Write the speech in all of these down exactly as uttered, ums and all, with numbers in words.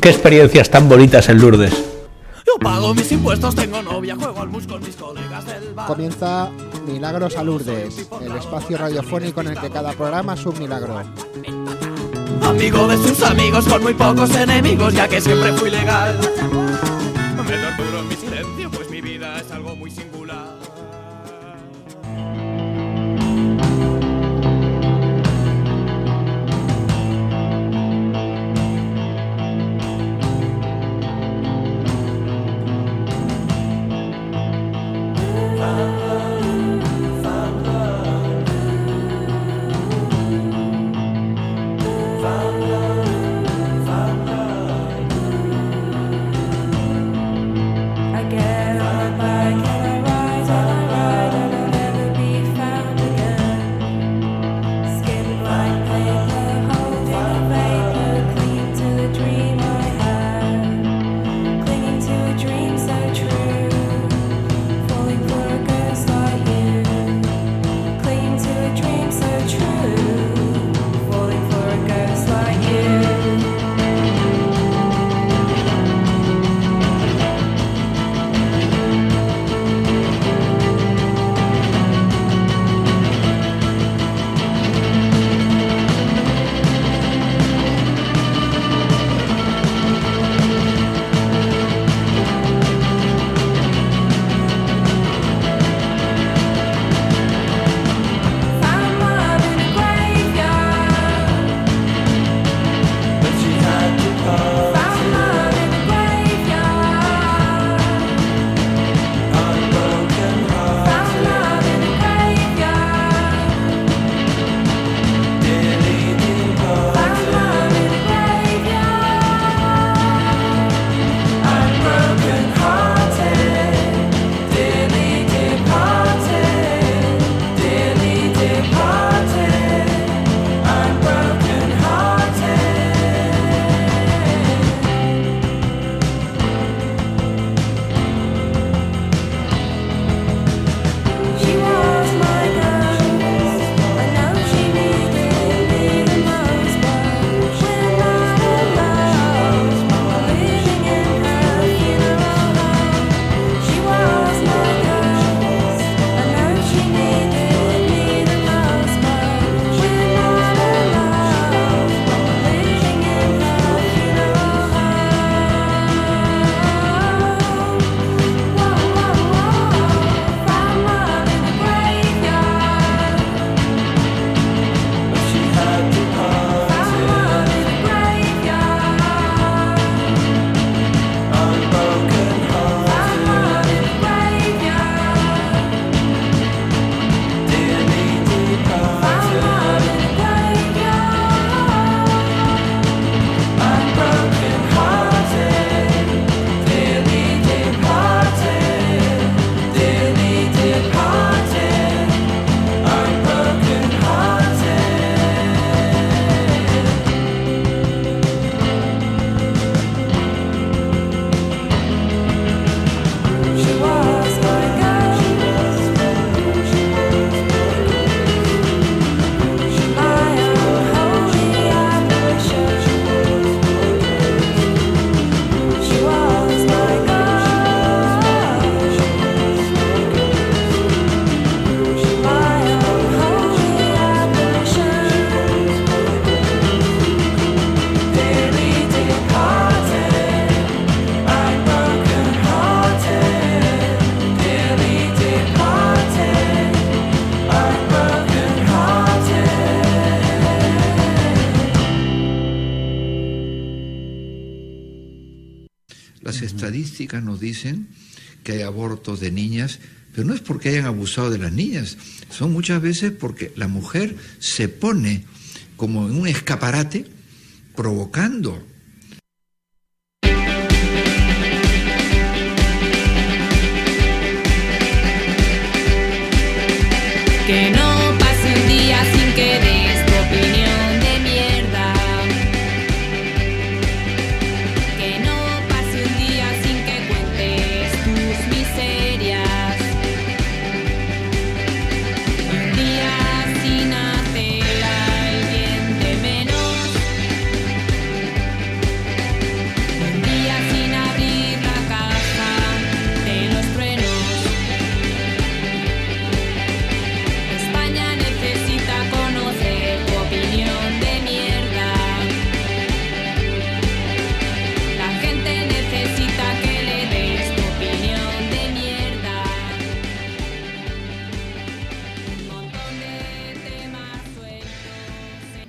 Qué experiencias tan bonitas en Lourdes. Yo pago mis impuestos, tengo novia, juego al mus con mis colegas del bar. Comienza Milagros a Lourdes, el espacio radiofónico en el que cada programa es un milagro. Amigo de sus amigos con muy pocos enemigos, ya que siempre fui legal. Me torturo en mi silencio, pues mi vida es algo muy singular. Estadísticas nos dicen que hay abortos de niñas, pero no es porque hayan abusado de las niñas, son muchas veces porque la mujer se pone como en un escaparate provocando. Que no pase un día sin que des tu opinión de mierda. Que no pase un día sin que cuentes tus miserias. Un día sin hacer al bien de menos.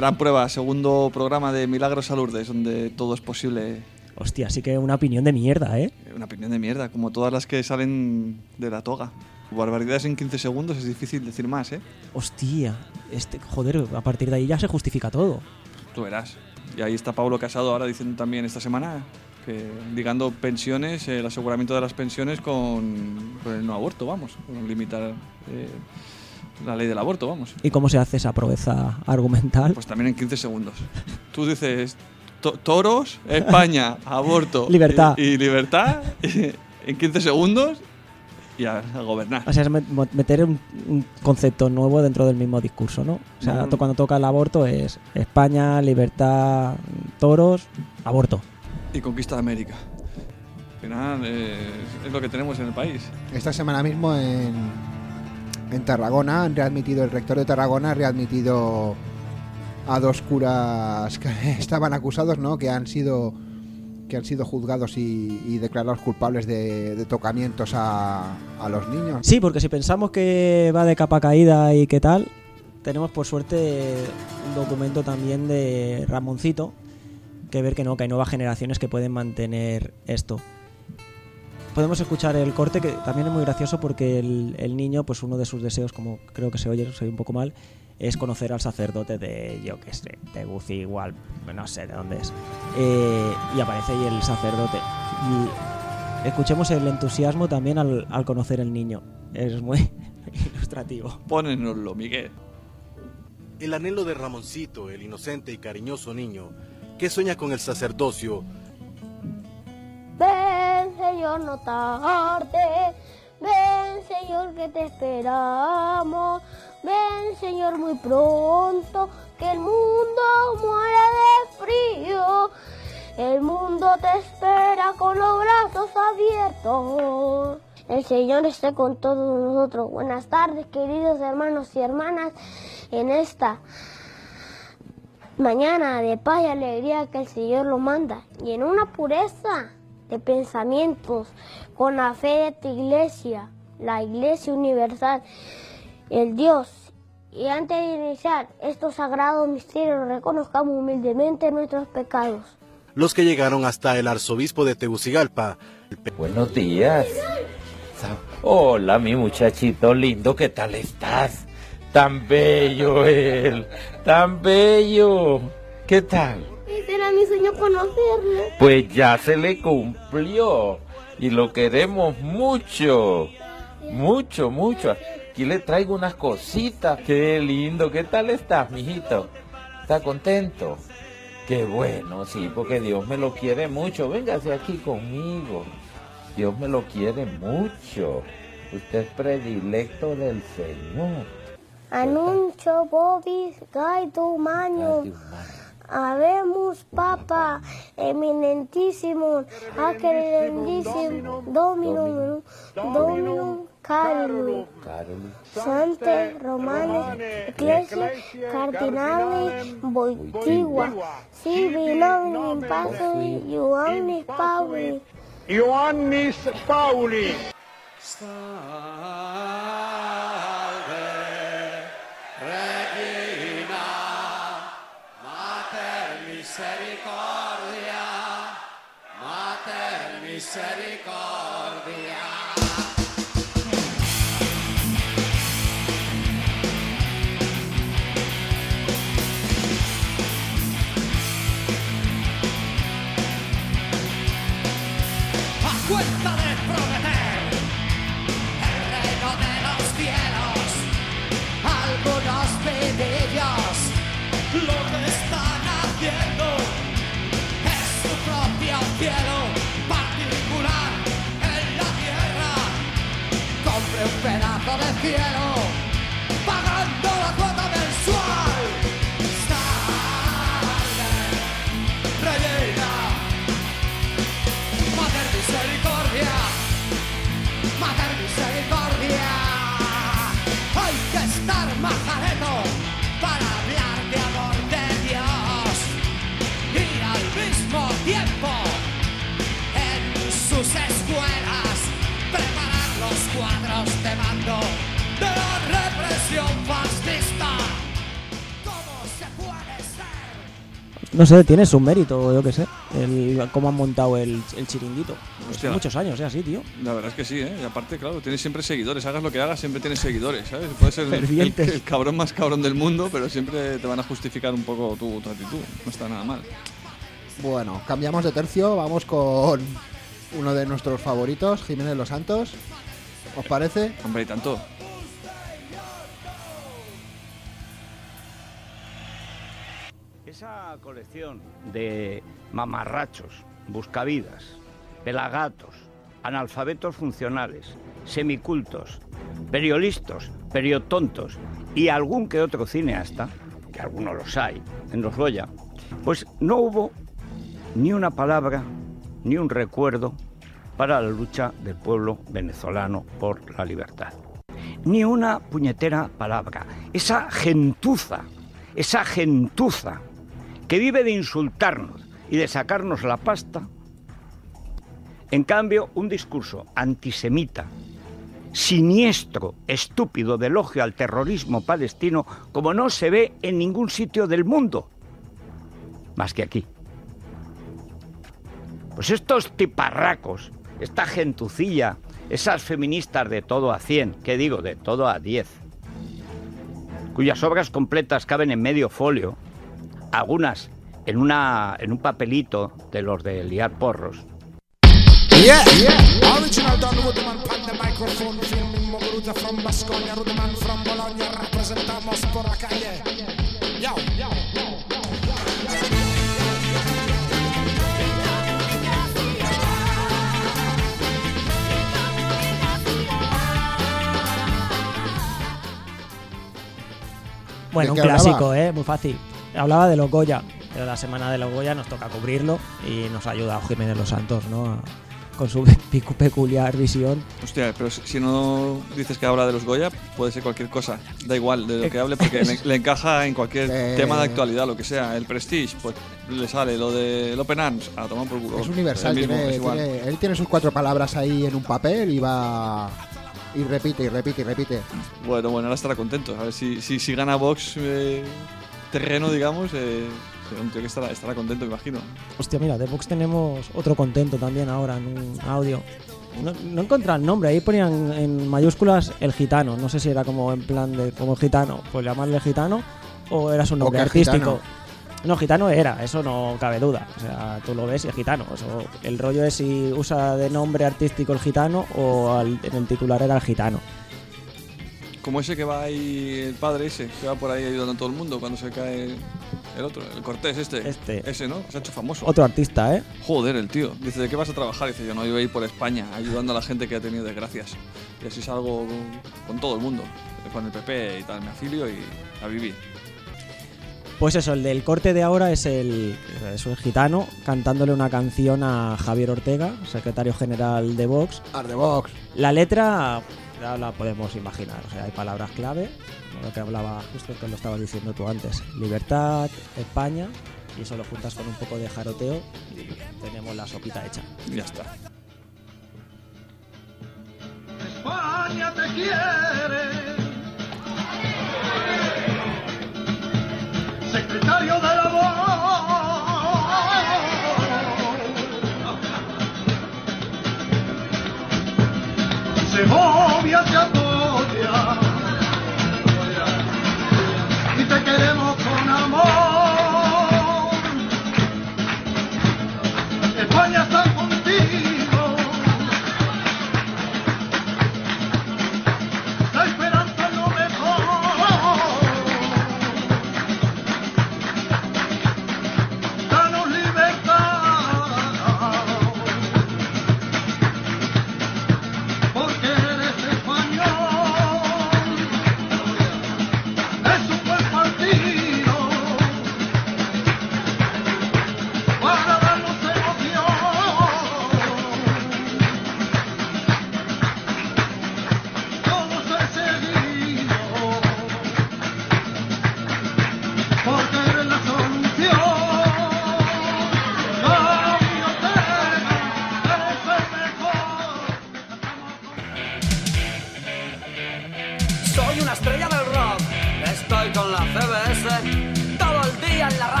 Gran Prueba, segundo programa de Milagros a Lourdes, donde todo es posible. Hostia, sí que una opinión de mierda, ¿eh? Una opinión de mierda, como todas las que salen de la toga. Barbaridades en quince segundos, es difícil decir más, ¿eh? Hostia, este, joder, a partir de ahí ya se justifica todo. Tú verás. Y ahí está Pablo Casado ahora diciendo también esta semana que ligando pensiones, el aseguramiento de las pensiones con, con el no aborto, vamos, con limitar eh, la ley del aborto, vamos. ¿Y cómo se hace esa proeza argumental? Pues también en quince segundos. Tú dices to- toros, España, aborto libertad y, y libertad en quince segundos y a, a gobernar. O sea, es meter un, un concepto nuevo dentro del mismo discurso, ¿no? O sea, No, no, no. cuando toca el aborto es España, libertad, toros, aborto. Y conquista de América. Al final eh, es lo que tenemos en el país. Esta semana mismo en, en Tarragona han readmitido, el rector de Tarragona ha readmitido a dos curas que estaban acusados, ¿no? Que han sido que han sido juzgados y, y declarados culpables de, de tocamientos a, a los niños. Sí, porque si pensamos que va de capa caída y qué tal, tenemos por suerte un documento también de Ramoncito, que ver que no, que hay nuevas generaciones que pueden mantener esto. Podemos escuchar el corte, que también es muy gracioso porque el, el niño, pues uno de sus deseos, como creo que se oye, se oye un poco mal, es conocer al sacerdote de, yo qué sé, de Guci, igual, no sé de dónde es. Eh, y aparece ahí el sacerdote. Y escuchemos el entusiasmo también al, al conocer el niño. Es muy ilustrativo. Pónenoslo, Miguel. El anhelo de Ramoncito, el inocente y cariñoso niño, que sueña con el sacerdocio. Ven, Señor, no tarde. Ven, Señor, que te esperamos. Ven, Señor, muy pronto, que el mundo muera de frío. El mundo te espera con los brazos abiertos. El Señor esté con todos nosotros. Buenas tardes, queridos hermanos y hermanas, en esta mañana de paz y alegría que el Señor lo manda, y en una pureza de pensamientos, con la fe de esta iglesia, la Iglesia Universal, el Dios. Y antes de iniciar estos sagrados misterios, reconozcamos humildemente nuestros pecados. Los que llegaron hasta el arzobispo de Tegucigalpa. Buenos días. Hola, mi muchachito lindo, ¿qué tal estás? Tan bello él, tan bello. ¿Qué tal? Ese era mi sueño, conocerle. Pues ya se le cumplió y lo queremos mucho, mucho, mucho. Aquí le traigo unas cositas. Qué lindo, ¿qué tal estás, mijito? ¿Está contento? Qué bueno, sí, porque Dios me lo quiere mucho. Véngase aquí conmigo. Dios me lo quiere mucho. Usted es predilecto del Señor. Anuncio Bobis Gaido Maño. Habemos Papa Eminentísimo, Acredendísimo, Dominum, Dominum Carolum, Sante Romane, Ecclesia, Cardinale, Boitigua, Sibi Nominum Pasui, Ioannis Pauli. Ioannis Pauli. Salve, Regina, Mater Misericordia, Mater Misericordia. A cuenta de prometer el reino de los cielos, algunos plebeyos lo que están haciendo es su propio cielo particular en la tierra. Compre un pedazo de cielo pagando la cuota mensual. Salve, Regina, Mater Misericordia, Mater Misericordia. Hay que estar majareto para hablar de amor de Dios y al mismo tiempo en sus escuelas preparar los cuadros de mando de no sé, tiene su mérito, yo qué sé, el, cómo han montado el, el chiringuito. Hostia. Muchos años, ¿eh? Así, tío. La verdad es que sí, ¿eh? Y aparte, claro, tienes siempre seguidores. Hagas lo que hagas, siempre tienes seguidores, ¿sabes? Puedes ser el, el, el cabrón más cabrón del mundo, pero siempre te van a justificar un poco tu, tu actitud. No está nada mal. Bueno, cambiamos de tercio, vamos con uno de nuestros favoritos, Jiménez Los Santos. ¿Os parece? Hombre, y tanto. Esa colección de mamarrachos, buscavidas, pelagatos, analfabetos funcionales, semicultos, periodistas, periotontos y algún que otro cineasta, que algunos los hay en los Goya, pues no hubo ni una palabra, ni un recuerdo para la lucha del pueblo venezolano por la libertad. Ni una puñetera palabra. Esa gentuza, esa gentuza que vive de insultarnos y de sacarnos la pasta, en cambio, un discurso antisemita, siniestro, estúpido, de elogio al terrorismo palestino, como no se ve en ningún sitio del mundo, más que aquí. Pues estos tiparracos, esta gentucilla, esas feministas de todo a cien, ¿qué digo? De todo a diez, cuyas obras completas caben en medio folio, algunas en, una, en un papelito de los de liar porros. Yeah, yeah. Original Don Rudeman pan the microphone, filming Moguruza from Basconia, Rudeman from Bologna, representamos por la calle. Yo, yo, yo. Bueno, un clásico, ¿eh? Muy fácil. Hablaba de los Goya. Pero la semana de los Goya nos toca cubrirlo y nos ha ayudado Jiménez Los Santos, ¿no? A, con su peculiar visión. Hostia, pero si no dices que habla de los Goya, puede ser cualquier cosa. Da igual de lo que hable porque le, le encaja en cualquier eh, tema de actualidad, lo que sea. El Prestige, pues le sale. Lo del Open Arms, a tomar por culo. Es universal. Mismo, tiene, es tiene, él tiene sus cuatro palabras ahí en un papel y va... Y repite, y repite, y repite. Bueno, bueno, ahora estará contento. A ver si, si, si gana Vox eh, terreno, digamos... Eh, un tío que estará, estará contento, me imagino. Hostia, mira, de Vox tenemos otro contento también ahora en un audio. No, no encontré el nombre, ahí ponían en mayúsculas el gitano. No sé si era como en plan de como gitano, pues llamarle gitano o era su nombre artístico. Gitano. No, gitano era, eso no cabe duda. O sea, tú lo ves y es gitano. Eso, el rollo es si usa de nombre artístico el gitano o al, en el titular era el gitano. Como ese que va ahí, el padre ese, que va por ahí ayudando a todo el mundo cuando se cae el otro, el Cortés este. Este. Ese, ¿no? Se ha hecho famoso. Otro artista, ¿eh? Joder, el tío. Dice, ¿de qué vas a trabajar? Dice, yo no, yo voy a ir por España ayudando a la gente que ha tenido desgracias. Y así salgo con, con todo el mundo. Con el P P y tal, me afilio y a vivir. Pues eso, el del corte de ahora es el, es el gitano cantándole una canción a Javier Ortega, secretario general de Vox. Ar de Vox. La letra... ya la podemos imaginar, o sea, hay palabras clave, lo que hablaba justo que lo estabas diciendo tú antes, libertad, España, y eso lo juntas con un poco de jaroteo y tenemos la sopita hecha. Y ya está. España te quiere, secretario de la voz, Segovia te apoya y te queremos con amor. España está contigo, la esperanza es lo mejor. Danos libertad, porque eres español.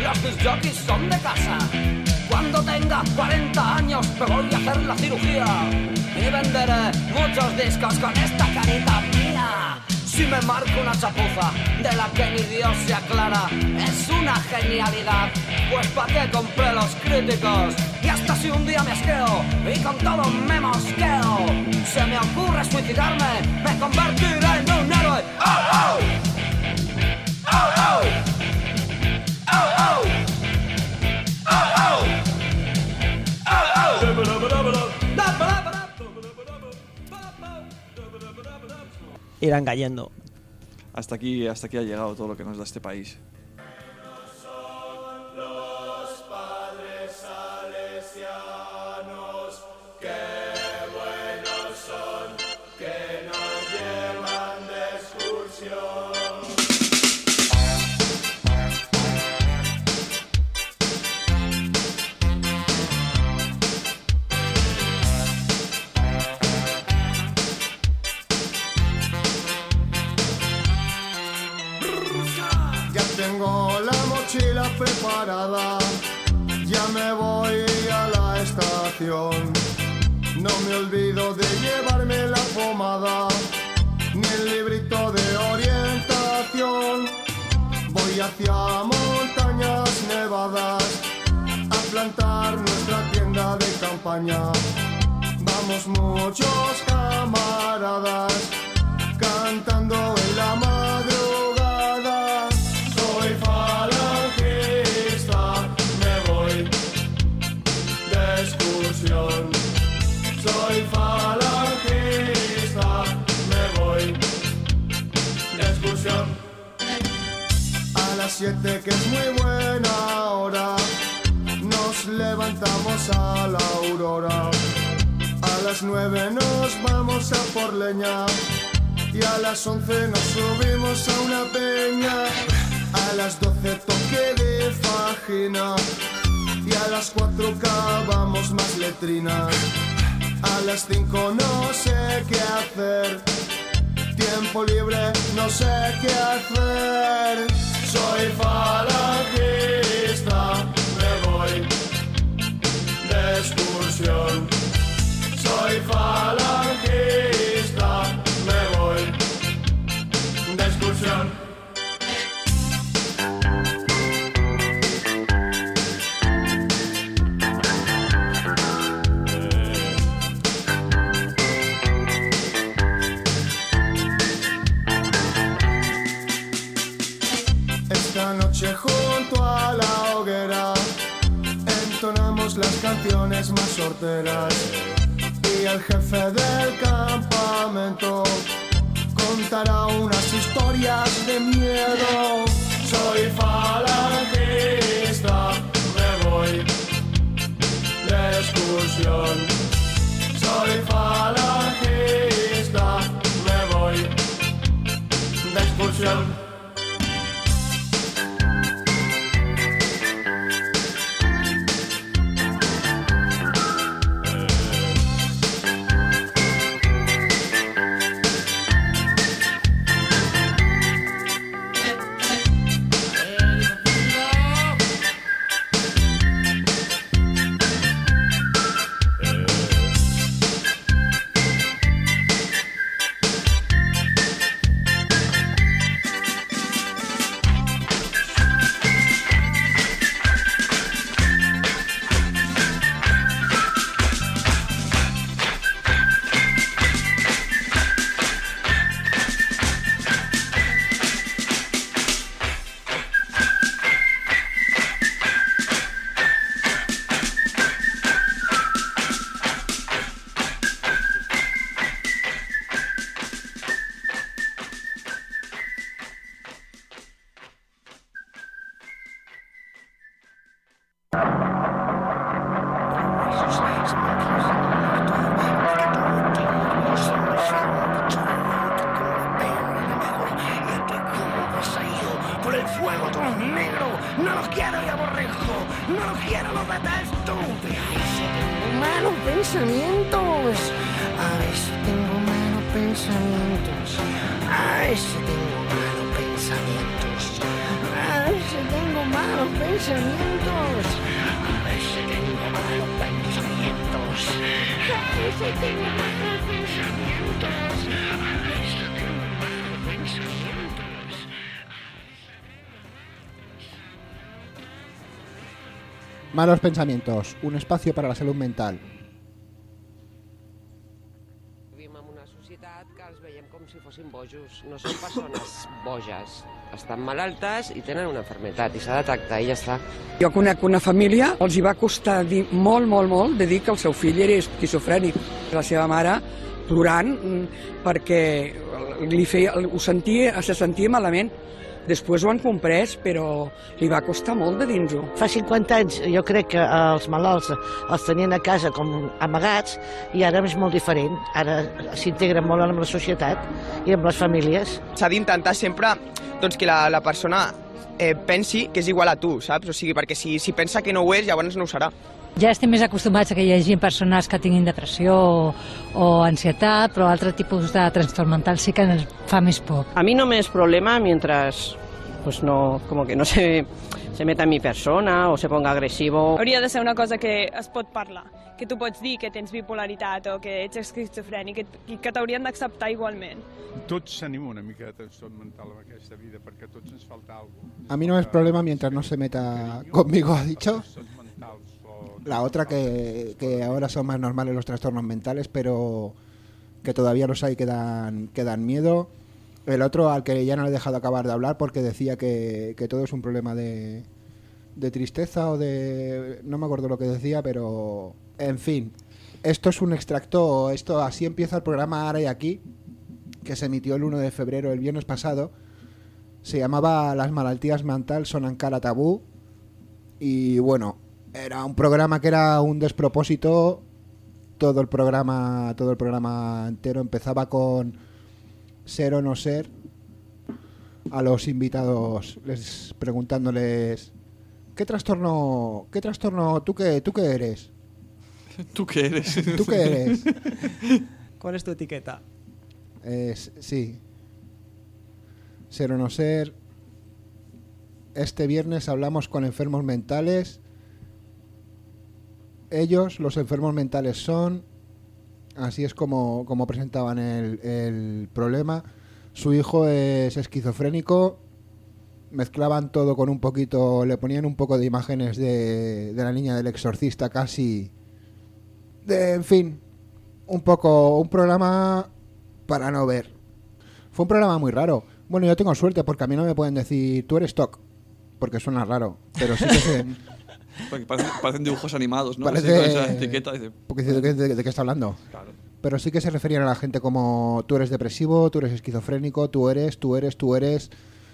los disc jockeys son de casa. Cuando tenga cuarenta años me voy a hacer la cirugía y venderé muchos discos con esta carita mía. Si me marco una chapuza de la que ni Dios se aclara, es una genialidad, pues pa' qué compré los críticos. Y hasta si un día me asqueo y con todo me mosqueo, se me ocurre suicidarme, me convertiré en un héroe. ¡Oh, oh! ¡Oh, oh! ¡Oh, oh! ¡Oh, oh! Irán cayendo. Hasta aquí, hasta aquí ha llegado todo lo que nos da este país. Los padres salesianos, qué buenos son, que nos llevan de excursión. Tengo la mochila preparada, ya me voy a la estación. No me olvido de llevarme la pomada, ni el librito de orientación. Voy hacia montañas nevadas a plantar nuestra tienda de campaña. Vamos muchos camaradas cantando en la madrugada. Soy falangista, me voy de excursión. Soy falangista, me voy de excursión. A las siete, que es muy buena hora, nos levantamos a la aurora. A las nueve nos vamos a por leña y a las once nos subimos a una peña. A las doce toque de fajina y a las cuatro cavamos más letrinas. A las cinco no sé qué hacer, tiempo libre no sé qué hacer. Soy falangista, me voy de excursión. Soy falangista, me voy de excursión. Esta noche junto a la hoguera entonamos las canciones más sorteras y el jefe del campamento contará unas historias de miedo. Soy falangista, me voy de excursión. Soy falangista, me voy de excursión. Por el fuego todo negro, no los quiero y aborrezco, no los quiero, los detesto. Ay, si tengo malos pensamientos, ay, si tengo malos pensamientos, ay, si tengo malos pensamientos, ay, si si tengo malos pensamientos. A ver si tengo malos pensamientos. A ver si tengo malos pensamientos. A ver si tengo malos pensamientos. Malos pensamientos, un espacio para la salud mental. Vivim en una societat que els veiem com si fossin bojos. No són persones boges. Estan malaltes i tenen una malaltia i s'ha de tractar i ja està. Jo conec una família, els hi va costar dir molt, molt, molt de dir que el seu fill era esquizofrènic. La seva mare plorant perquè li feia, ho sentia, se sentia malament. Després ho han comprès, però li va costar molt de dins-ho. Fa cinquanta anys jo crec que els malalts els tenien a casa com amagats i ara és molt diferent. Ara s'integren molt amb la societat i amb les famílies. S'ha d'intentar sempre doncs, que la, la persona eh, pensi que és igual a tu, saps? O sigui, perquè si, si pensa que no ho és, llavors no ho serà. Ja estem més acostumats a que hi hagi persones que tinguin depressió o, o ansietat, però altre tipus de trastorn mental sí que ens fa més por. A mí no me es problema mientras pues no, como que no se, se meta en mi persona o se ponga agresivo. Hauria de ser una cosa que es pot parlar, que tu pots dir que tens bipolaritat o que ets esquizofrènic i que t'haurien d'acceptar igualment. Tots tenim una mica de trastorn mental en aquesta vida perquè a tots ens falta alguna cosa. A mí no es problema mientras no se meta conmigo, ha dicho. La otra que, que ahora son más normales los trastornos mentales, pero que todavía los hay que dan, que dan miedo. El otro al que ya no le he dejado acabar de hablar porque decía que, que todo es un problema de, de tristeza o de... no me acuerdo lo que decía, pero en fin. Esto es un extracto, esto así empieza el programa Ahora y Aquí, que se emitió el uno de febrero, el viernes pasado. Se llamaba Las malaltías mentales son encara tabú. Y bueno... Era un programa que era un despropósito. Todo el programa, todo el programa entero empezaba con ser o no ser. A los invitados les preguntándoles ¿qué trastorno, qué trastorno, tú qué, tú qué eres? ¿Tú qué eres? ¿Tú qué eres? ¿Cuál es tu etiqueta? Es, sí. Ser o no ser. Este viernes hablamos con enfermos mentales. Ellos, los enfermos mentales son, así es como, como presentaban el, el problema. Su hijo es esquizofrénico, mezclaban todo con un poquito, le ponían un poco de imágenes de, de la niña del exorcista casi. De, en fin, un poco, un programa para no ver. Fue un programa muy raro. Bueno, yo tengo suerte porque a mí no me pueden decir, tú eres T O C, porque suena raro, pero sí que se... Porque parecen, parecen dibujos animados, ¿no? Parece... Así, con esa etiqueta. Dice... Porque dice, ¿de, de, ¿de qué está hablando? Claro. Pero sí que se referían a la gente como tú eres depresivo, tú eres esquizofrénico, tú eres, tú eres, tú eres...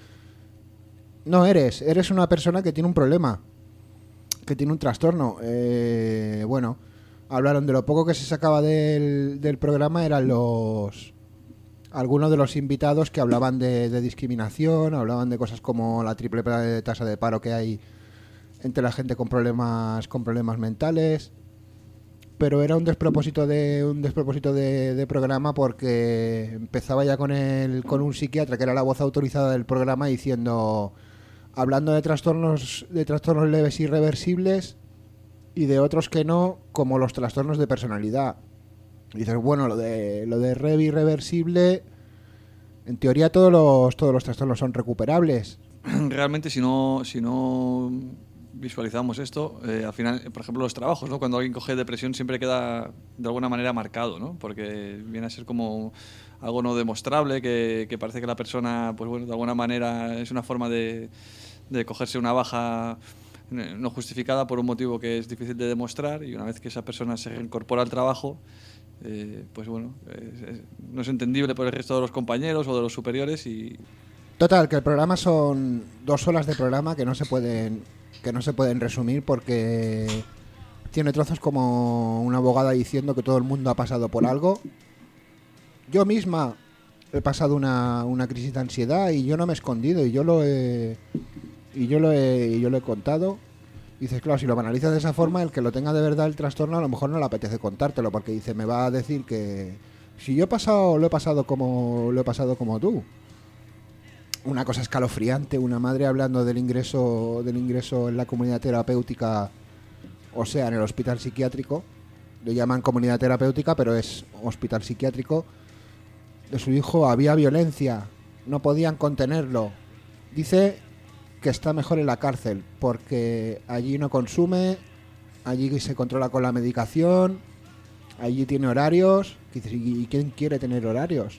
No eres, eres una persona que tiene un problema, que tiene un trastorno. Eh, bueno, hablaron de lo poco que se sacaba del, del programa, eran los... Algunos de los invitados que hablaban de, de discriminación, hablaban de cosas como la triple tasa de paro que hay entre la gente con problemas con problemas mentales, pero era un despropósito de un despropósito de, de programa porque empezaba ya con el con un psiquiatra que era la voz autorizada del programa diciendo, hablando de trastornos de trastornos leves y reversibles y de otros que no, como los trastornos de personalidad. Y dices, bueno, lo de lo de rev irreversible, en teoría todos los todos los trastornos son recuperables. Realmente si no si no visualizamos esto, eh, al final, por ejemplo, los trabajos, ¿no? Cuando alguien coge depresión siempre queda de alguna manera marcado, ¿no? Porque viene a ser como algo no demostrable, que, que parece que la persona, pues bueno, de alguna manera es una forma de, de cogerse una baja no justificada por un motivo que es difícil de demostrar, y una vez que esa persona se reincorpora al trabajo, eh, pues bueno, es, es, no es entendible por el resto de los compañeros o de los superiores y... Total, que el programa son dos horas de programa que no se pueden... que no se pueden resumir porque tiene trozos como una abogada diciendo que todo el mundo ha pasado por algo. Yo misma he pasado una, una crisis de ansiedad y yo no me he escondido y yo lo he y yo lo he, y yo lo he contado. Y dices, claro, si lo analizas de esa forma, el que lo tenga de verdad el trastorno a lo mejor no le apetece contártelo porque dice, me va a decir que si yo he pasado lo he pasado como lo he pasado como tú. una cosa escalofriante, una madre hablando del ingreso, del ingreso en la comunidad terapéutica, o sea, en el hospital psiquiátrico. Le llaman comunidad terapéutica, pero es hospital psiquiátrico. De su hijo había violencia, no podían contenerlo. Dice que está mejor en la cárcel, porque allí no consume, allí se controla con la medicación, allí tiene horarios. ¿Y quién quiere tener horarios?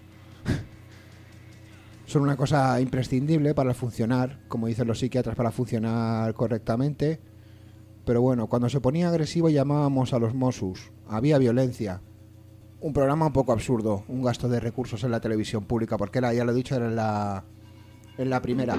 Son una cosa imprescindible para funcionar, como dicen los psiquiatras, para funcionar correctamente. Pero bueno, cuando se ponía agresivo llamábamos a los Mossos. Había violencia. Un programa un poco absurdo, un gasto de recursos en la televisión pública, porque era, ya lo he dicho, era en la, en la primera.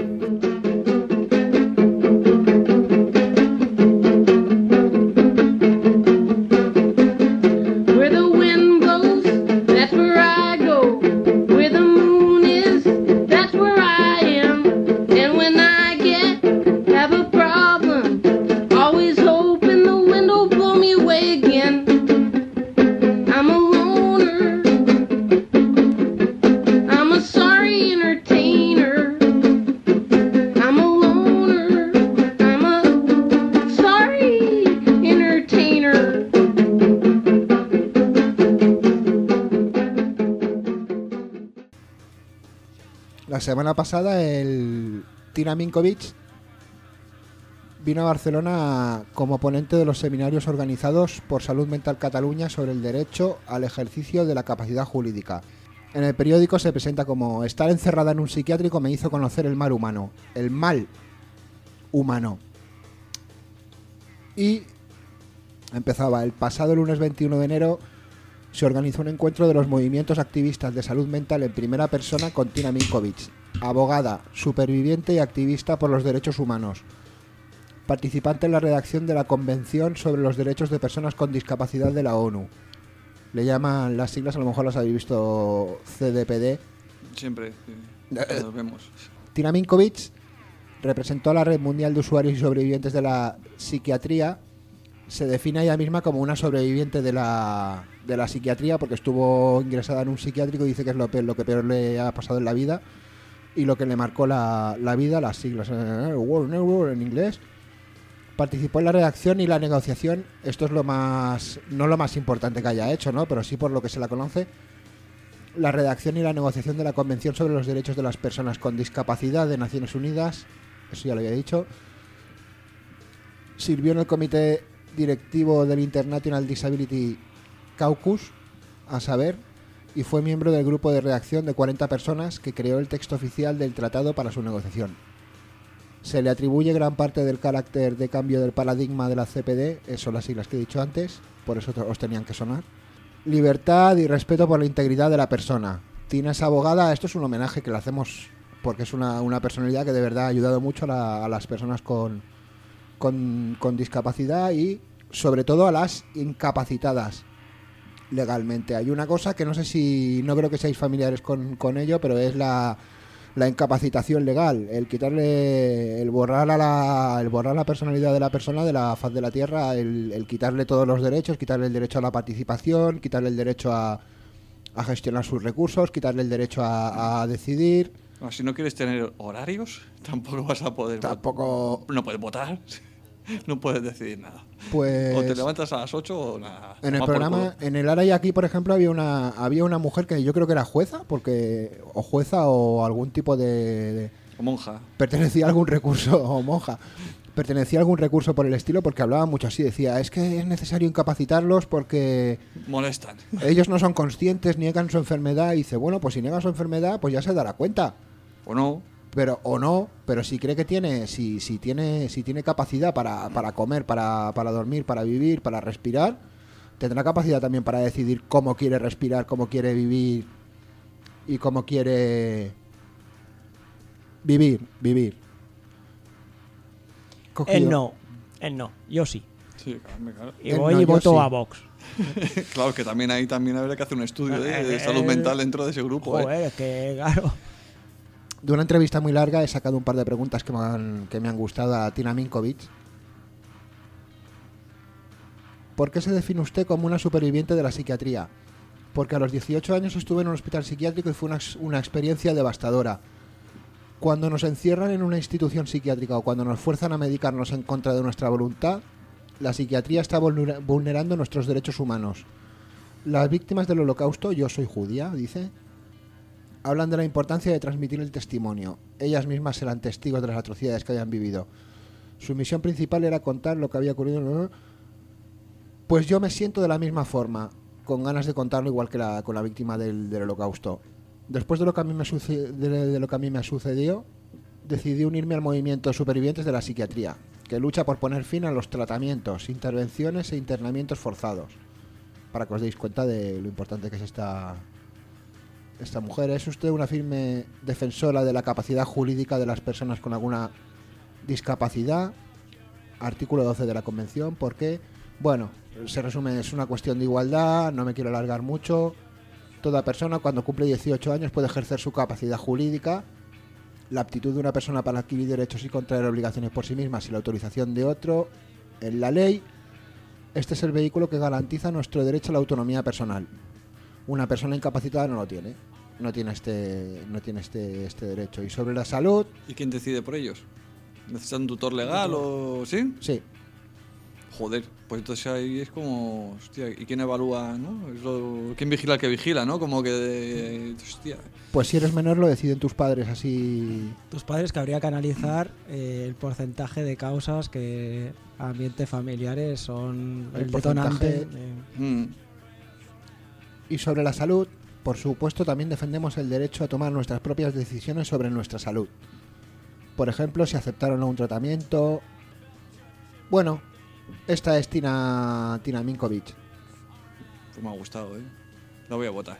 La semana pasada el Tina Minkovic vino a Barcelona como ponente de los seminarios organizados por Salud Mental Cataluña sobre el derecho al ejercicio de la capacidad jurídica. En el periódico se presenta como: estar encerrada en un psiquiátrico me hizo conocer el mal humano. El mal humano. Y empezaba: el pasado lunes veintiuno de enero se organizó un encuentro de los movimientos activistas de salud mental en primera persona con Tina Minkovic, abogada, superviviente y activista por los derechos humanos, participante en la redacción de la Convención sobre los Derechos de Personas con Discapacidad de la ONU. Le llaman las siglas, a lo mejor las habéis visto, C D P D. Siempre, sí, las vemos. Tina Minkovic representó a la Red Mundial de Usuarios y Sobrevivientes de la Psiquiatría. Se define a ella misma como una sobreviviente de la, de la psiquiatría, porque estuvo ingresada en un psiquiátrico y dice que es lo, peor, lo que peor le ha pasado en la vida y lo que le marcó la, la vida, las siglas eh, World Network en inglés. Participó en la redacción y la negociación. Esto es lo más, no lo más importante que haya hecho, ¿no? Pero sí por lo que se la conoce. La redacción y la negociación de la Convención sobre los Derechos de las Personas con Discapacidad de Naciones Unidas. Eso ya lo había dicho. Sirvió en el comité directivo del International Disability Caucus, a saber, y fue miembro del grupo de redacción de cuarenta personas que creó el texto oficial del tratado para su negociación. Se le atribuye gran parte del carácter de cambio del paradigma de la C P D, eso son las siglas que he dicho antes, por eso os tenían que sonar. Libertad y respeto por la integridad de la persona. Tina es abogada, esto es un homenaje que le hacemos porque es una, una personalidad que de verdad ha ayudado mucho a, la, a las personas con Con, con discapacidad y sobre todo a las incapacitadas legalmente. Hay una cosa que no sé si, no creo que seáis familiares con, con ello, pero es la, la incapacitación legal, el quitarle, el borrar a la, el borrar la personalidad de la persona de la faz de la tierra, el, el quitarle todos los derechos, quitarle el derecho a la participación, quitarle el derecho a, a gestionar sus recursos, quitarle el derecho a, a decidir. No, si no quieres tener horarios, tampoco vas a poder. Tampoco. Vo- no puedes votar, no puedes decidir nada. Pues. O te levantas a las ocho o nada. En el Toma por programa, culo. en el Ara y aquí, por ejemplo, había una había una mujer que yo creo que era jueza, porque o jueza o algún tipo de, de O monja. pertenecía a algún recurso o monja. Pertenecía a algún recurso por el estilo, porque hablaba mucho así, decía, es que es necesario incapacitarlos porque molestan. Ellos no son conscientes, niegan su enfermedad, y dice, bueno, pues si niega su enfermedad, pues ya se dará cuenta. O no. Pero, o no, pero si cree que tiene, si, si tiene, si tiene capacidad para, para comer, para, para dormir, para vivir, para respirar, tendrá capacidad también para decidir cómo quiere respirar, cómo quiere vivir y cómo quiere vivir, vivir. Cogido. Él no, él no, yo sí. Sí, claro, claro. Y voy y voto a Vox. Claro, que también ahí también habría que hacer un estudio de, de Eh, salud eh, mental dentro de ese grupo. Joder, ¿eh? es que claro. De una entrevista muy larga he sacado un par de preguntas que me han, que me han gustado a Tina Minkovic. ¿Por qué se define usted como una superviviente de la psiquiatría? Porque a los dieciocho años estuve en un hospital psiquiátrico y fue una, una experiencia devastadora. Cuando nos encierran en una institución psiquiátrica o cuando nos fuerzan a medicarnos en contra de nuestra voluntad, la psiquiatría está vulnerando nuestros derechos humanos. Las víctimas del Holocausto, yo soy judía, dice, hablan de la importancia de transmitir el testimonio. Ellas mismas eran testigos de las atrocidades que habían vivido. Su misión principal era contar lo que había ocurrido. Pues yo me siento de la misma forma, con ganas de contarlo igual que la, con la víctima del, del Holocausto. Después de lo, que a mí me suce- de, de lo que a mí me sucedió, decidí unirme al movimiento de supervivientes de la psiquiatría, que lucha por poner fin a los tratamientos, intervenciones e internamientos forzados. Para que os deis cuenta de lo importante que es esta, esta mujer. Es usted una firme defensora de la capacidad jurídica de las personas con alguna discapacidad, artículo doce de la Convención, porque, bueno, se resume, es una cuestión de igualdad, no me quiero alargar mucho. Toda persona cuando cumple dieciocho años puede ejercer su capacidad jurídica. La aptitud de una persona para adquirir derechos y contraer obligaciones por sí misma sin la autorización de otro en la ley. Este es el vehículo que garantiza nuestro derecho a la autonomía personal. Una persona incapacitada no lo tiene. No tiene este, no tiene este, este derecho. Y sobre la salud... ¿Y quién decide por ellos? ¿Necesitan un tutor legal o...? ¿Sí? Sí. Joder, pues entonces ahí es como... Hostia, ¿y quién evalúa, no? Es lo, ¿quién vigila al que vigila, no? Como que... De, hostia... Pues si eres menor lo deciden tus padres, así... Tus padres, que habría que analizar eh, el porcentaje de causas que ambientes familiares son el, el detonante. De... Mm. Y sobre la salud, por supuesto, también defendemos el derecho a tomar nuestras propias decisiones sobre nuestra salud. Por ejemplo, si aceptar o no un tratamiento... Bueno, esta es Tina, Tina Minkovic. Pues me ha gustado, ¿eh? La voy a votar.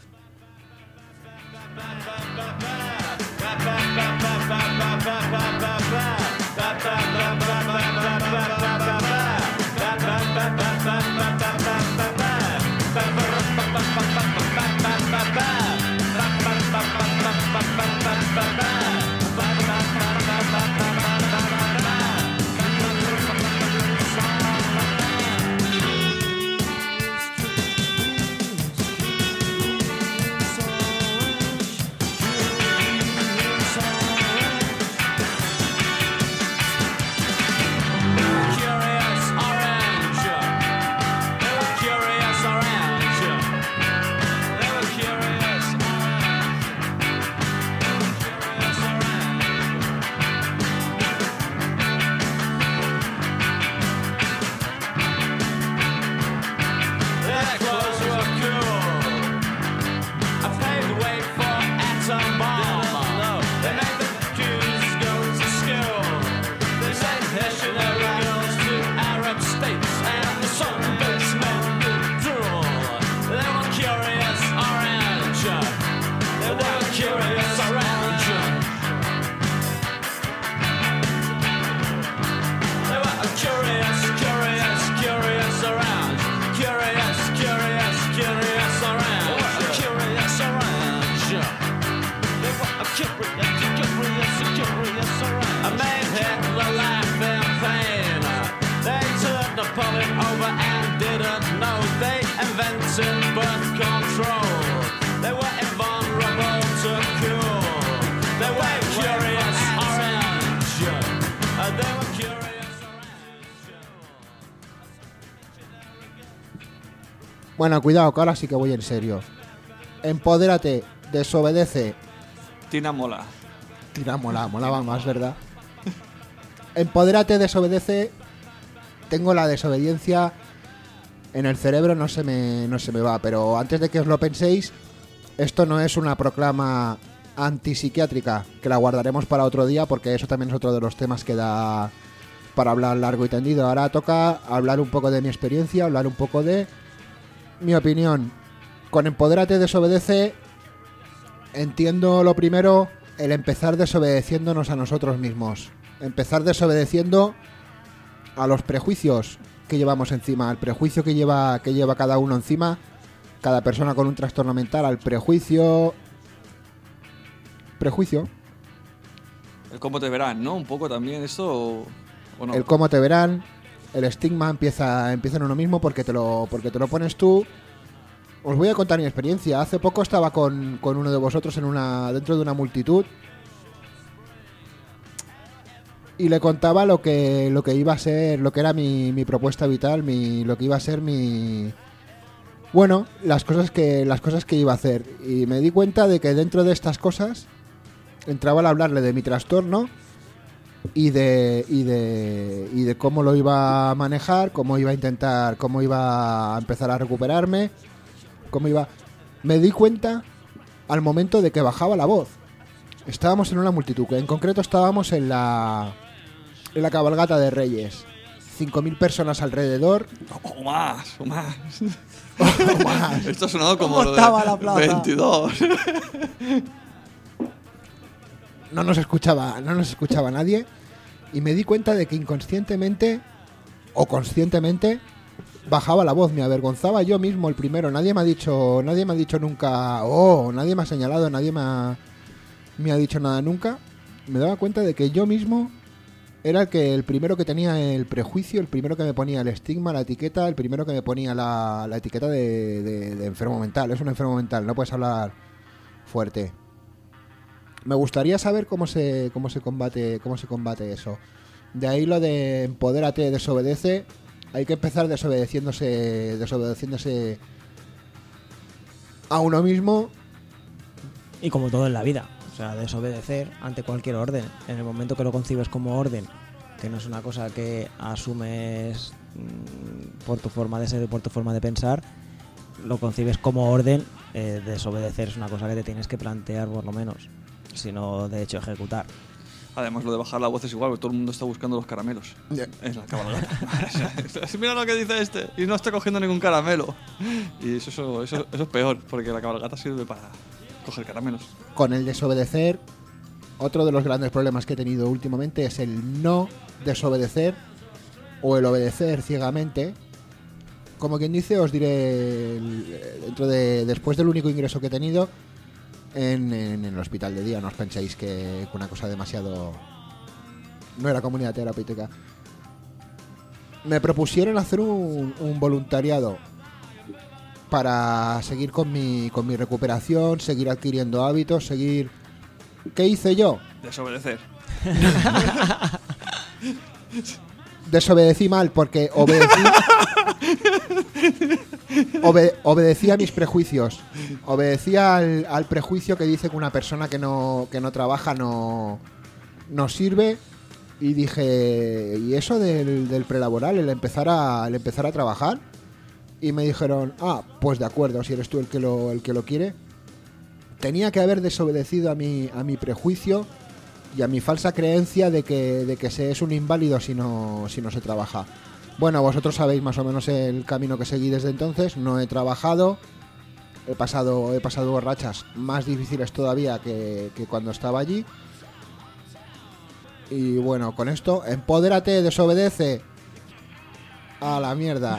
Bueno, cuidado, que ahora sí que voy en serio. Empodérate, desobedece. Tina mola. Tina mola, molaba más, ¿verdad? Empodérate, desobedece. Tengo la desobediencia en el cerebro, no se me, no se me va. Pero antes de que os lo penséis, esto no es una proclama antipsiquiátrica, que la guardaremos para otro día, porque eso también es otro de los temas que da para hablar largo y tendido. Ahora toca hablar un poco de mi experiencia, hablar un poco de mi opinión. Con Empodérate, desobedece, entiendo lo primero, el empezar desobedeciéndonos a nosotros mismos. Empezar desobedeciendo a los prejuicios que llevamos encima, al prejuicio que lleva, que lleva cada uno encima, cada persona con un trastorno mental, al prejuicio... Prejuicio. El cómo te verán, ¿no? Un poco también esto, o, o no. El cómo te verán, el estigma empieza, empieza en uno mismo porque te lo, porque te lo pones tú. Os voy a contar mi experiencia. Hace poco estaba con, con uno de vosotros en una, dentro de una multitud y le contaba lo que lo que iba a ser, lo que era mi, mi propuesta vital, mi lo que iba a ser mi bueno, las cosas que las cosas que iba a hacer, y me di cuenta de que dentro de estas cosas entraba al hablarle de mi trastorno y de y de y de cómo lo iba a manejar, cómo iba a intentar, cómo iba a empezar a recuperarme, cómo iba. Me di cuenta al momento de que bajaba la voz. Estábamos en una multitud, en concreto estábamos en la en la cabalgata de Reyes. cinco mil personas alrededor. O más, o más. O más. Esto ha sonado como ¿Cómo lo estaba de la plaza? veintidós. No nos escuchaba, no nos escuchaba nadie, y me di cuenta de que inconscientemente o conscientemente bajaba la voz, me avergonzaba yo mismo el primero. Nadie me ha dicho, nadie me ha dicho nunca, oh, nadie me ha señalado, nadie me ha, me ha dicho nada nunca. Me daba cuenta de que yo mismo era el que el primero que tenía el prejuicio, el primero que me ponía el estigma, la etiqueta, el primero que me ponía la, la etiqueta de, de, de enfermo mental. Es un enfermo mental, no puedes hablar fuerte. Me gustaría saber cómo se cómo se combate cómo se combate eso. De ahí lo de empodérate, desobedece. Hay que empezar desobedeciéndose desobedeciéndose a uno mismo. Y como todo en la vida, o sea, desobedecer ante cualquier orden. En el momento que lo concibes como orden, que no es una cosa que asumes mmm, por tu forma de ser y por tu forma de pensar, lo concibes como orden, eh, desobedecer es una cosa que te tienes que plantear por lo menos, sino de hecho ejecutar. Además, lo de bajar la voz es igual, porque todo el mundo está buscando los caramelos. Yeah. En la cabalgata. Mira lo que dice este, y no está cogiendo ningún caramelo. Y eso, eso, eso, eso es peor, porque la cabalgata sirve para coger caramelos. Con el desobedecer, otro de los grandes problemas que he tenido últimamente es el no desobedecer o el obedecer ciegamente. Como quien dice, os diré el, dentro de después del único ingreso que he tenido en, en, en el hospital de día, no os penséis que una cosa demasiado, no era comunidad terapéutica. Me propusieron hacer un, un voluntariado para seguir con mi con mi recuperación, seguir adquiriendo hábitos, seguir. ¿Qué hice yo? Desobedecer. Desobedecí mal porque obedecí Obe- obedecí a mis prejuicios. Obedecí al, al prejuicio que dice que una persona que no que no trabaja no no sirve, y dije, ¿y eso del, del prelaboral, el empezar a el empezar a trabajar? Y me dijeron, ah, pues de acuerdo, si eres tú el que lo el que lo quiere. Tenía que haber desobedecido a mi a mi prejuicio y a mi falsa creencia de que de que se es un inválido si no si no se trabaja. Bueno, vosotros sabéis más o menos el camino que seguí desde entonces. No he trabajado, he pasado he pasado rachas más difíciles todavía que, que cuando estaba allí. Y bueno, con esto, empodérate, desobedece. A la mierda.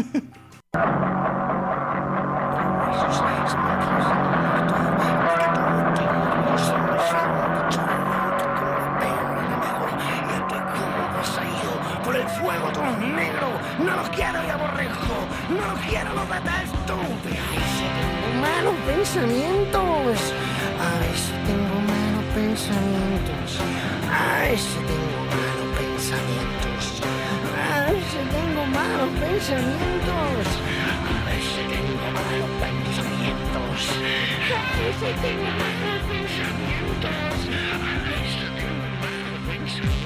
Por el fuego todo negro, no los quiero y aborrezco, no los quiero, los detesto. A ver si tengo malos pensamientos, a ver si tengo malos pensamientos, a ver si tengo malos pensamientos, a ver si tengo malos pensamientos, a ver si tengo malos pensamientos, a ver si tengo malos pensamientos, a ver si tengo malos pensamientos.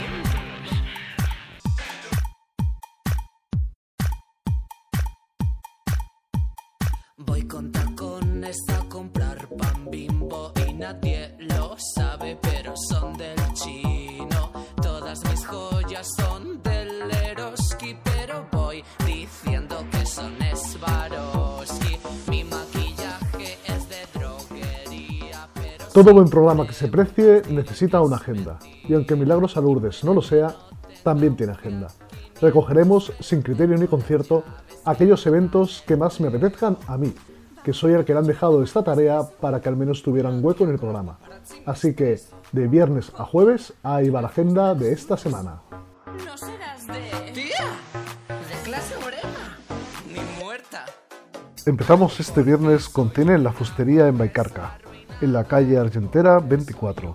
Voy con tacones a comprar pan Bimbo y nadie lo sabe, pero son del chino. Todas mis joyas son del Eroski, pero voy diciendo que son Swarovski. Mi maquillaje es de droguería, pero... Todo buen programa que se precie necesita una agenda, y aunque Milagros a Lourdes no lo sea, también tiene agenda. Recogeremos, sin criterio ni concierto, aquellos eventos que más me apetezcan a mí, que soy el que le han dejado esta tarea para que al menos tuvieran hueco en el programa. Así que, de viernes a jueves, ahí va la agenda de esta semana. No serás de... ¡Tía! ¿De clase morena? Ni muerta. Empezamos este viernes con cine en la fustería en Baicarca, en la calle Argentera veinticuatro.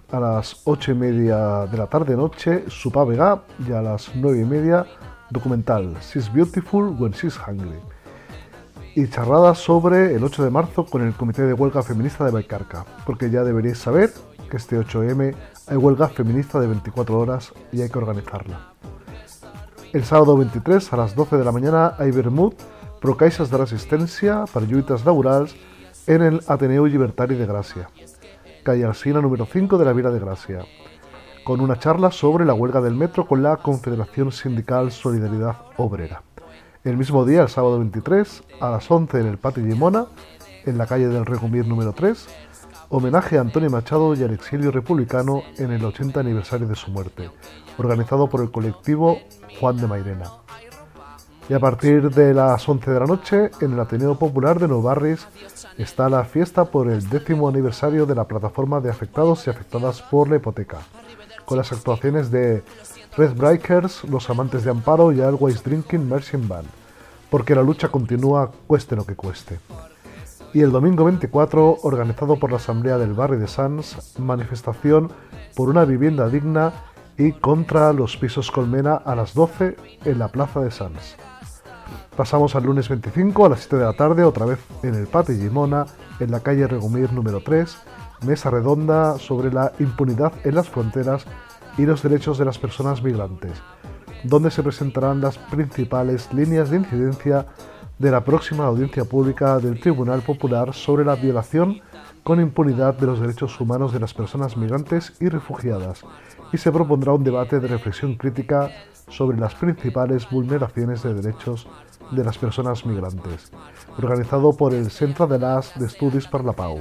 a las ocho y media de la tarde-noche, Supa Vega, y a las nueve y media, documental She's Beautiful When She's Hungry. Y charrada sobre el ocho de marzo con el Comité de Huelga Feminista de Baicarca, porque ya deberíais saber que este ocho eme hay huelga feminista de veinticuatro horas y hay que organizarla. El sábado veintitrés a las doce de la mañana hay vermut pro caixes de resistència per lluites laborals en el Ateneu Llibertari de Gràcia, calle Alsina número cinco de la Vila de Gracia, con una charla sobre la huelga del metro con la Confederación Sindical Solidaridad Obrera. El mismo día, el sábado veintitrés, a las once en el Pati Llimona, en la calle del Regumir número tres, homenaje a Antonio Machado y al exilio republicano en el ochenta aniversario de su muerte, organizado por el colectivo Juan de Mairena. Y a partir de las once de la noche, en el Ateneo Popular de Nou Barris, está la fiesta por el décimo aniversario de la plataforma de afectados y afectadas por la hipoteca, con las actuaciones de Red Breakers, Los Amantes de Amparo y Always Drinking Marching Band, porque la lucha continúa cueste lo que cueste. Y el domingo veinticuatro, organizado por la Asamblea del Barri de Sants, manifestación por una vivienda digna y contra los pisos Colmena a las doce en la Plaza de Sants. Pasamos al lunes veinticinco a las siete de la tarde, otra vez en el Pati Llimona, en la calle Regumir número tres, mesa redonda sobre la impunidad en las fronteras y los derechos de las personas migrantes, donde se presentarán las principales líneas de incidencia de la próxima audiencia pública del Tribunal Popular sobre la violación con impunidad de los derechos humanos de las personas migrantes y refugiadas, y se propondrá un debate de reflexión crítica sobre las principales vulneraciones de derechos de las personas migrantes, organizado por el Centre de l'As d'Estudis per la Pau.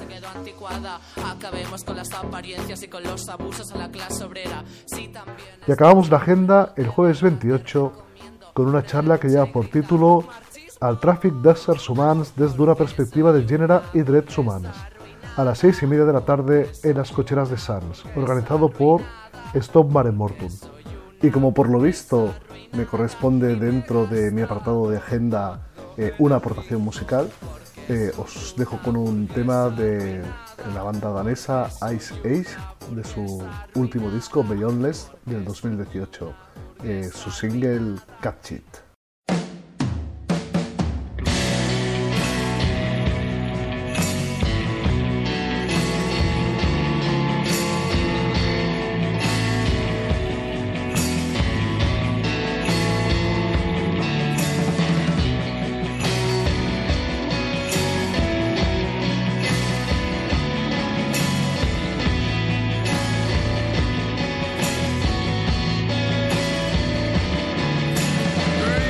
Y acabamos la agenda el jueves veintiocho con una charla que lleva por título Al tràfic d'éssers humans des d'una perspectiva de gènere y drets humans, a las seis y media de la tarde en las cocheras de Sants, organizado por Stop Mare Mortum. Y como por lo visto me corresponde dentro de mi apartado de agenda eh, una aportación musical, eh, os dejo con un tema de la banda danesa Ice Age, de su último disco Beyondless del dos mil dieciocho, eh, su single Catch It. Hey!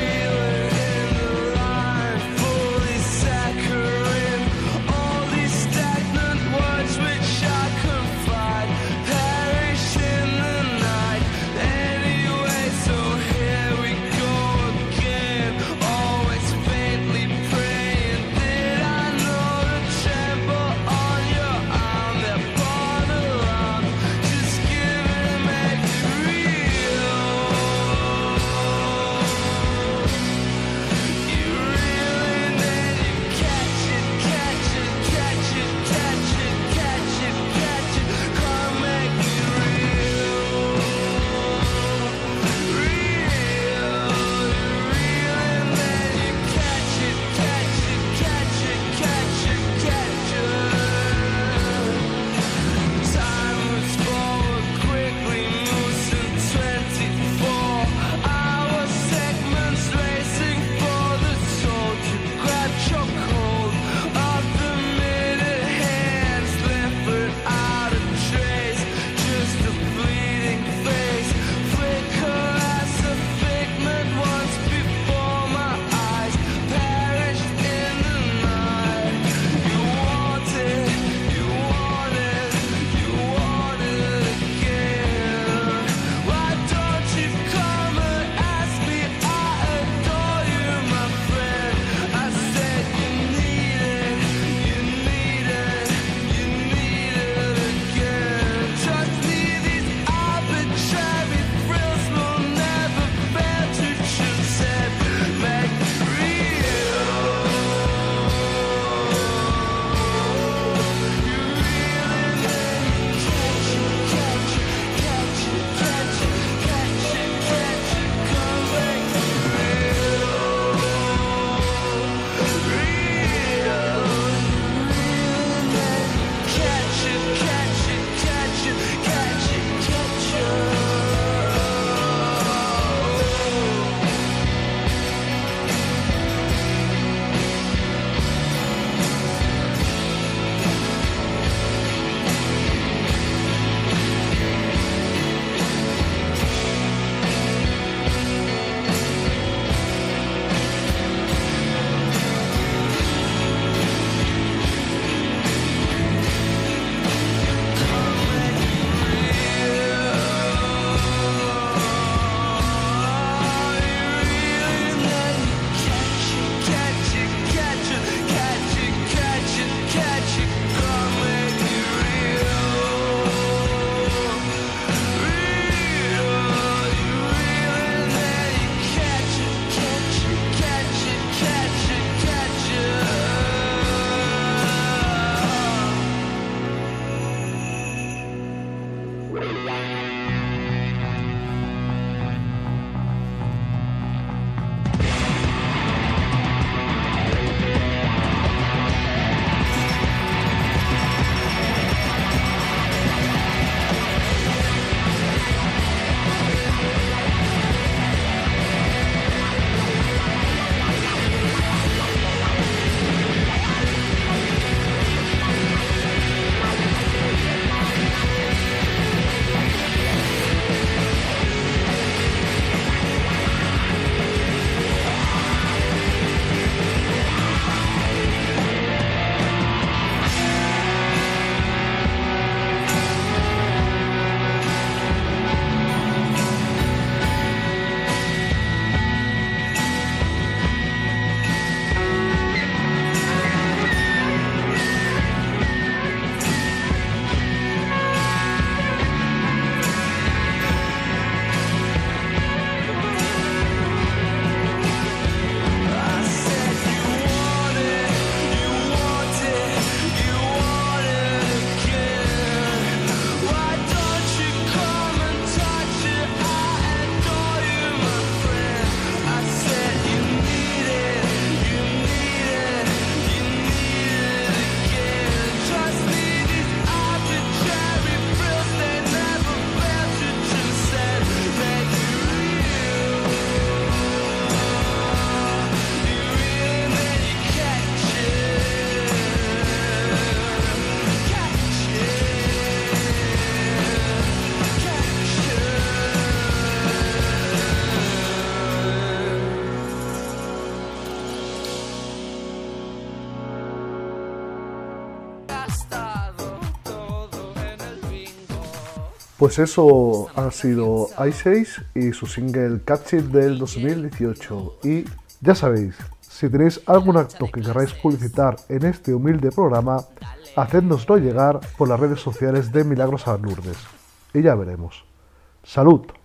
Pues eso ha sido i seis y su single Catch It del dos mil dieciocho. Y ya sabéis, si tenéis algún acto que queráis publicitar en este humilde programa, hacednoslo llegar por las redes sociales de Milagros a Lourdes. Y ya veremos. ¡Salud!